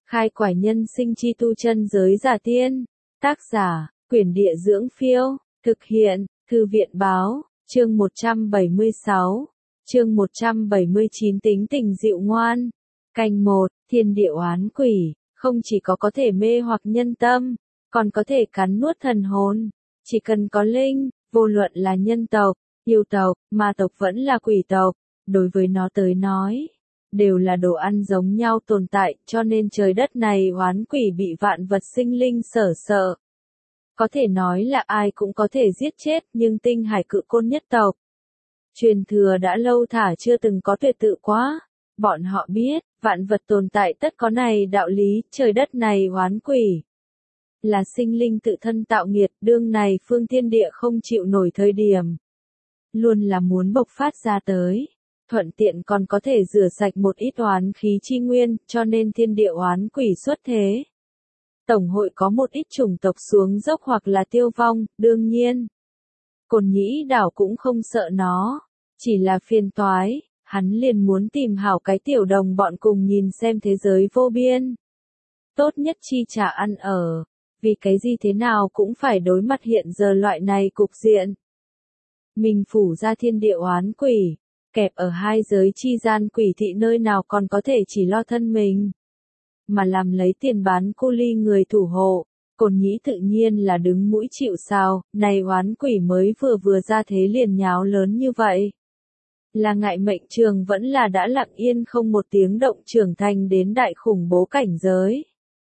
Khai quải nhân sinh chi tu chân giới giả tiên. Tác giả, Quyển Địa Dưỡng Phiêu. Thực hiện, Thư viện Báo. Chương 176. Chương 179 tính tình dịu ngoan. Canh 1, thiên địa oán quỷ, không chỉ có thể mê hoặc nhân tâm, còn có thể cắn nuốt thần hồn. Chỉ cần có linh, vô luận là nhân tộc, yêu tộc, ma tộc vẫn là quỷ tộc, đối với nó tới nói, đều là đồ ăn giống nhau tồn tại, cho nên trời đất này oán quỷ bị vạn vật sinh linh sở sợ. Có thể nói là ai cũng có thể giết chết, nhưng Tinh Hải Cự Côn nhất tộc truyền thừa đã lâu thả chưa từng có tuyệt tự quá. Bọn họ biết, vạn vật tồn tại tất có này đạo lý, trời đất này oán quỷ là sinh linh tự thân tạo nghiệt, đương này phương thiên địa không chịu nổi thời điểm, luôn là muốn bộc phát ra tới, thuận tiện còn có thể rửa sạch một ít oán khí chi nguyên, cho nên thiên địa oán quỷ xuất thế. Tổng hội có một ít chủng tộc xuống dốc hoặc là tiêu vong, đương nhiên. Cổn Nhĩ Đảo cũng không sợ nó, chỉ là phiền toái, hắn liền muốn tìm hảo cái tiểu đồng bọn cùng nhìn xem thế giới vô biên. Tốt nhất chi trả ăn ở, vì cái gì thế nào cũng phải đối mặt hiện giờ loại này cục diện. Mình phủ ra thiên địa oán quỷ, kẹp ở hai giới chi gian quỷ thị nơi nào còn có thể chỉ lo thân mình, mà làm lấy tiền bán cu ly người thủ hộ. Cổn Nhĩ tự nhiên là đứng mũi chịu sào, này oán quỷ mới vừa ra thế liền nháo lớn như vậy. Là ngại mệnh trường vẫn là đã lặng yên không một tiếng động trưởng thành đến đại khủng bố cảnh giới.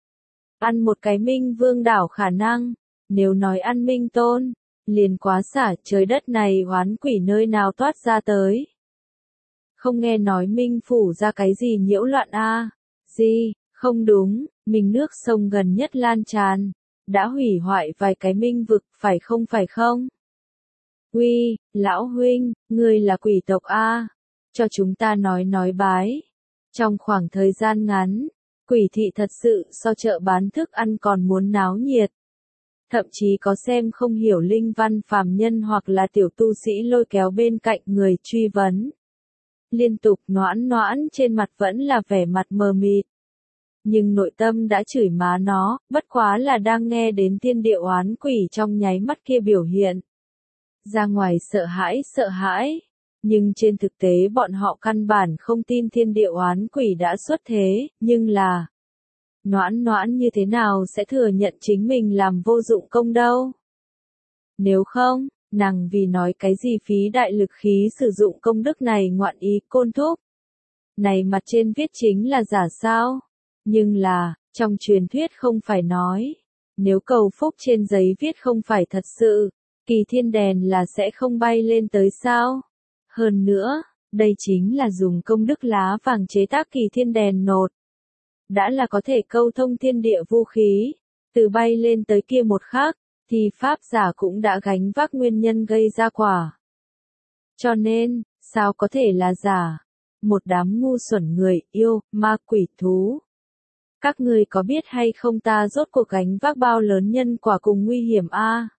Ăn một cái minh vương đảo khả năng, nếu nói ăn minh tôn, liền quá xả, trời đất này oán quỷ nơi nào toát ra tới. Không nghe nói minh phủ ra cái gì nhiễu loạn a? Gì, không đúng, mình nước sông gần nhất lan tràn, đã hủy hoại vài cái minh vực, phải không? Uy, lão huynh, ngươi là quỷ tộc a, cho chúng ta nói bái. Trong khoảng thời gian ngắn, quỷ thị thật sự so chợ bán thức ăn còn muốn náo nhiệt. Thậm chí có xem không hiểu linh văn phàm nhân hoặc là tiểu tu sĩ lôi kéo bên cạnh người truy vấn. Liên tục noãn trên mặt vẫn là vẻ mặt mờ mịt. Nhưng nội tâm đã chửi má nó, bất quá là đang nghe đến thiên địa oán quỷ trong nháy mắt kia biểu hiện. Ra ngoài sợ hãi, nhưng trên thực tế bọn họ căn bản không tin thiên địa oán quỷ đã xuất thế, nhưng là noãn như thế nào sẽ thừa nhận chính mình làm vô dụng công đâu. Nếu không, nàng vì nói cái gì phí đại lực khí sử dụng công đức này ngoạn ý côn thúc. Này mặt trên viết chính là giả sao? Nhưng là, trong truyền thuyết không phải nói, nếu cầu phúc trên giấy viết không phải thật sự, kỳ thiên đèn là sẽ không bay lên tới sao? Hơn nữa, đây chính là dùng công đức lá vàng chế tác kỳ thiên đèn nột. Đã là có thể câu thông thiên địa vũ khí, từ bay lên tới kia một khắc, thì pháp giả cũng đã gánh vác nguyên nhân gây ra quả. Cho nên, sao có thể là giả? Một đám ngu xuẩn người, yêu, ma quỷ thú. Các ngươi có biết hay không ta rốt cuộc gánh vác bao lớn nhân quả cùng nguy hiểm a?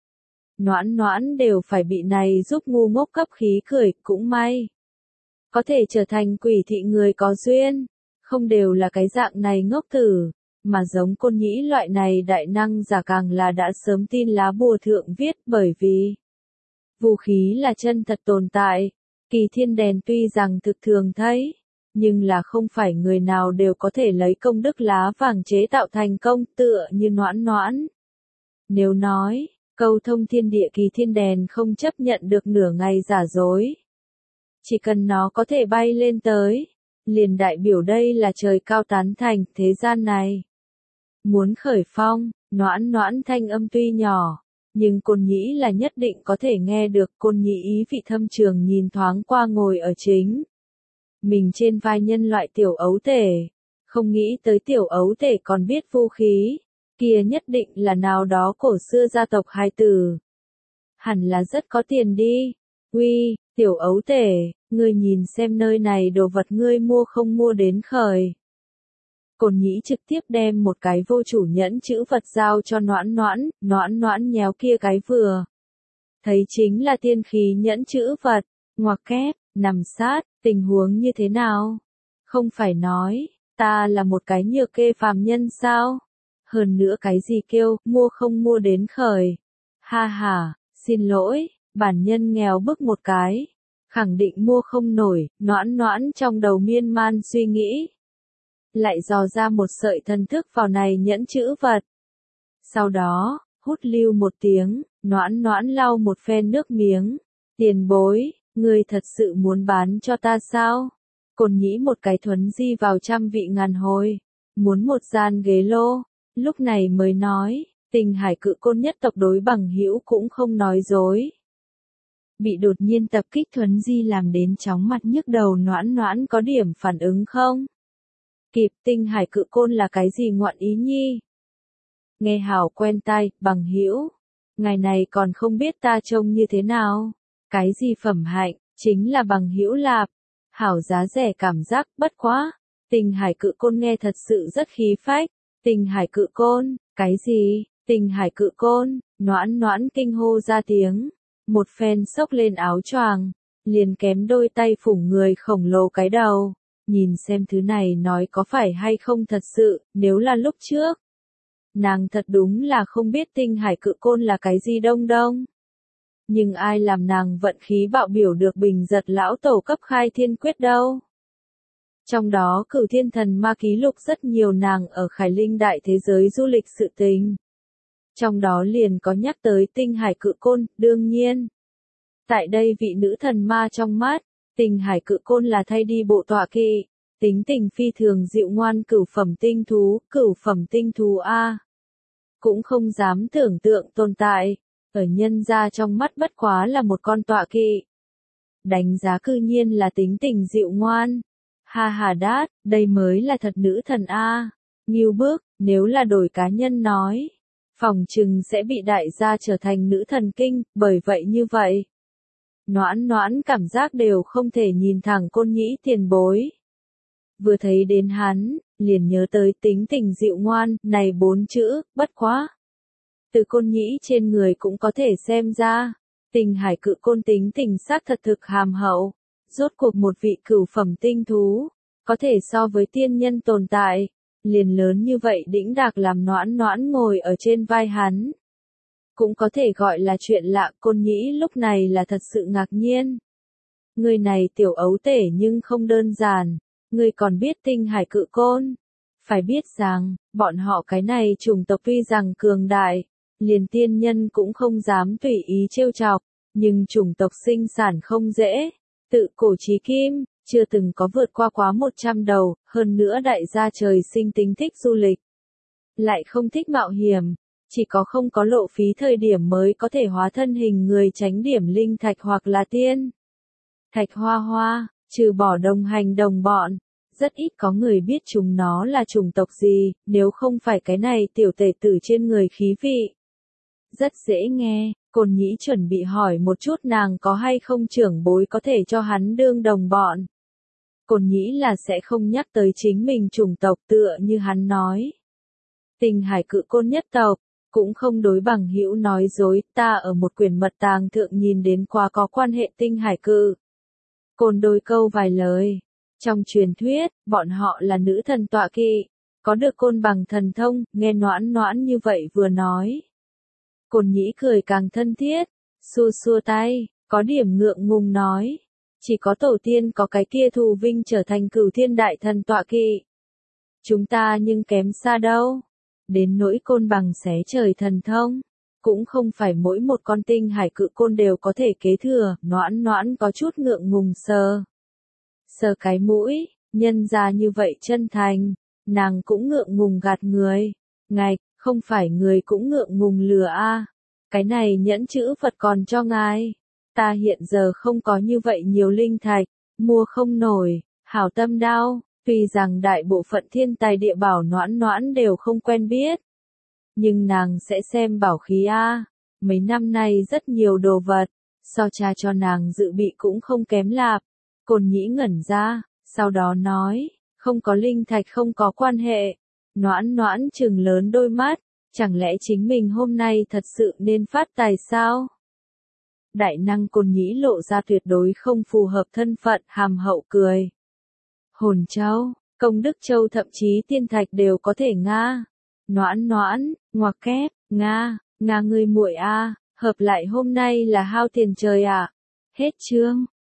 Noãn đều phải bị này giúp ngu ngốc cấp khí cười, cũng may. Có thể trở thành quỷ thị người có duyên, không đều là cái dạng này ngốc tử, mà giống Côn Nhĩ loại này đại năng giả càng là đã sớm tin lá bùa thượng viết, bởi vì vũ khí là chân thật tồn tại, kỳ thiên đèn tuy rằng thực thường thấy, nhưng là không phải người nào đều có thể lấy công đức lá vàng chế tạo thành công, tựa như noãn. Nếu nói, câu thông thiên địa kỳ thiên đèn không chấp nhận được nửa ngày giả dối. Chỉ cần nó có thể bay lên tới, liền đại biểu đây là trời cao tán thành thế gian này. Muốn khởi phong, noãn thanh âm tuy nhỏ, nhưng Côn Nhĩ là nhất định có thể nghe được. Côn Nhĩ ý vị thâm trường nhìn thoáng qua ngồi ở chính mình trên vai nhân loại tiểu ấu tể, không nghĩ tới tiểu ấu tể còn biết vũ khí, kia nhất định là nào đó cổ xưa gia tộc hài tử. Hẳn là rất có tiền đi. Uy, tiểu ấu tể, ngươi nhìn xem nơi này đồ vật ngươi mua không mua đến khởi. Cổn Nhĩ trực tiếp đem một cái vô chủ nhẫn chữ vật giao cho noãn nhéo kia cái vừa. Thấy chính là tiên khí nhẫn chữ vật, ngoặc kép, nằm sát, tình huống như thế nào? Không phải nói, Ta là một cái nhược kê phàm nhân sao? Hơn nữa cái gì kêu, mua không mua đến khởi. Ha ha, xin lỗi, bản nhân nghèo bức một cái. Khẳng định mua không nổi, noãn noãn trong đầu miên man suy nghĩ. Lại dò ra một sợi thần thức vào này nhẫn chữ vật. Sau đó, hút lưu một tiếng, noãn noãn lau một phen nước miếng. Tiền bối, ngươi thật sự muốn bán cho ta sao? Côn nhĩ một cái thuấn di vào trăm vị ngàn hồi. Muốn một gian ghế lô. Lúc này mới nói, Tình Hải Cự Côn nhất tộc đối bằng hữu cũng không nói dối. Bị đột nhiên tập kích thuấn di làm đến chóng mặt nhức đầu noãn noãn có điểm phản ứng không? Kịp Tinh Hải Cự Côn là cái gì ngoạn ý nhi? Nghe hảo quen tai, bằng hữu. Ngày này còn không biết ta trông như thế nào? Cái gì phẩm hạnh, chính là bằng hữu lạp. Hảo giá rẻ cảm giác, bất quá. Tình Hải Cự Côn nghe thật sự rất khí phách. Tình Hải Cự Côn, cái gì? Tình Hải Cự Côn, noãn noãn kinh hô ra tiếng. Một phen xốc lên áo choàng, liền kém đôi tay phủng người khổng lồ cái đầu. Nhìn xem thứ này nói có phải hay không thật sự, nếu là lúc trước. Nàng thật đúng là không biết Tinh Hải Cự Côn là cái gì đông đông. Nhưng ai làm nàng vận khí bạo biểu được bình giật lão tổ cấp khai thiên quyết đâu. Trong đó Cửu Thiên Thần Ma ký lục rất nhiều nàng ở Khải Linh đại thế giới du lịch sự tình. Trong đó liền có nhắc tới Tinh Hải Cự Côn, đương nhiên. Tại đây vị nữ thần ma trong mắt, Tinh Hải Cự Côn là thay đi bộ tọa kỵ, tính tình phi thường dịu ngoan cửu phẩm tinh thú A. Cũng không dám tưởng tượng tồn tại, ở nhân gia trong mắt bất quá là một con tọa kỵ. Đánh giá cư nhiên là tính tình dịu ngoan. Ha ha đát, đây mới là thật nữ thần A. Nghiêu bức, nếu là đổi cá nhân nói. Phòng trừng sẽ bị đại gia trở thành nữ thần kinh, bởi vậy như vậy. Noãn noãn cảm giác đều không thể nhìn thẳng Côn nhĩ tiền bối. Vừa thấy đến hắn, liền nhớ tới tính tình dịu ngoan, này 4 chữ, bất quá. Từ Côn nhĩ trên người cũng có thể xem ra. Tình Hải Cự Côn tính tình xác thật thực hàm hậu. Rốt cuộc một vị cửu phẩm tinh thú, có thể so với tiên nhân tồn tại. Liền lớn như vậy đĩnh đạc làm noãn noãn ngồi ở trên vai hắn. Cũng có thể gọi là chuyện lạ, Côn nhĩ lúc này là thật sự ngạc nhiên. Người này tiểu ấu tể nhưng không đơn giản, người còn biết Tinh Hải Cự Côn. Phải biết rằng, bọn họ cái này chủng tộc tuy rằng cường đại, liền tiên nhân cũng không dám tùy ý trêu chọc, nhưng chủng tộc sinh sản không dễ. Tự cổ chí kim, chưa từng có vượt qua quá 100 đầu, hơn nữa đại gia trời sinh tính thích du lịch. Lại không thích mạo hiểm, chỉ có không có lộ phí thời điểm mới có thể hóa thân hình người tránh điểm linh thạch hoặc là tiên. Thạch hoa hoa, trừ bỏ đồng hành đồng bọn, rất ít có người biết chúng nó là chủng tộc gì, nếu không phải cái này tiểu tể tử trên người khí vị. Rất dễ nghe, Côn nhĩ chuẩn bị hỏi một chút nàng có hay không trưởng bối có thể cho hắn đương đồng bọn. Côn nhĩ là sẽ không nhắc tới chính mình chủng tộc tựa như hắn nói. Tình Hải Cự Côn nhất tộc, cũng không đối bằng hữu nói dối, ta ở một quyển mật tàng thượng nhìn đến qua có quan hệ Tinh Hải Cự Côn đôi câu vài lời. Trong truyền thuyết, bọn họ là nữ thần tọa kỵ, có được côn bằng thần thông, nghe noãn noãn như vậy vừa nói. Côn nhĩ cười càng thân thiết, xua xua tay, có điểm ngượng ngùng nói. Chỉ có tổ tiên có cái kia thù vinh trở thành Cửu Thiên đại thần tọa kỵ. Chúng ta nhưng kém xa đâu. Đến nỗi côn bằng xé trời thần thông, cũng không phải mỗi một con Tinh Hải Cự Côn đều có thể kế thừa, noãn noãn có chút ngượng ngùng sờ. Sờ cái mũi, nhân ra như vậy chân thành, nàng cũng ngượng ngùng gạt người. Ngài, không phải người cũng ngượng ngùng lừa a. Cái này nhẫn chữ Phật còn cho ngài. Ta hiện giờ không có như vậy nhiều linh thạch, mua không nổi, hảo tâm đau, tuy rằng đại bộ phận thiên tài địa bảo noãn noãn đều không quen biết. Nhưng nàng sẽ xem bảo khí a. Mấy năm nay rất nhiều đồ vật, so cha cho nàng dự bị cũng không kém lạp. Côn nhĩ ngẩn ra, sau đó nói, không có linh thạch không có quan hệ. Noãn noãn trừng lớn đôi mắt, chẳng lẽ chính mình hôm nay thật sự nên phát tài sao? Đại năng Côn nhĩ lộ ra tuyệt đối không phù hợp thân phận, hàm hậu cười. Hồn châu, Công Đức Châu thậm chí tiên thạch đều có thể nga. Noãn noãn, ngoặc kép, nga, nga ngươi muội a, hợp lại hôm nay là hao tiền trời ạ. Hết chương.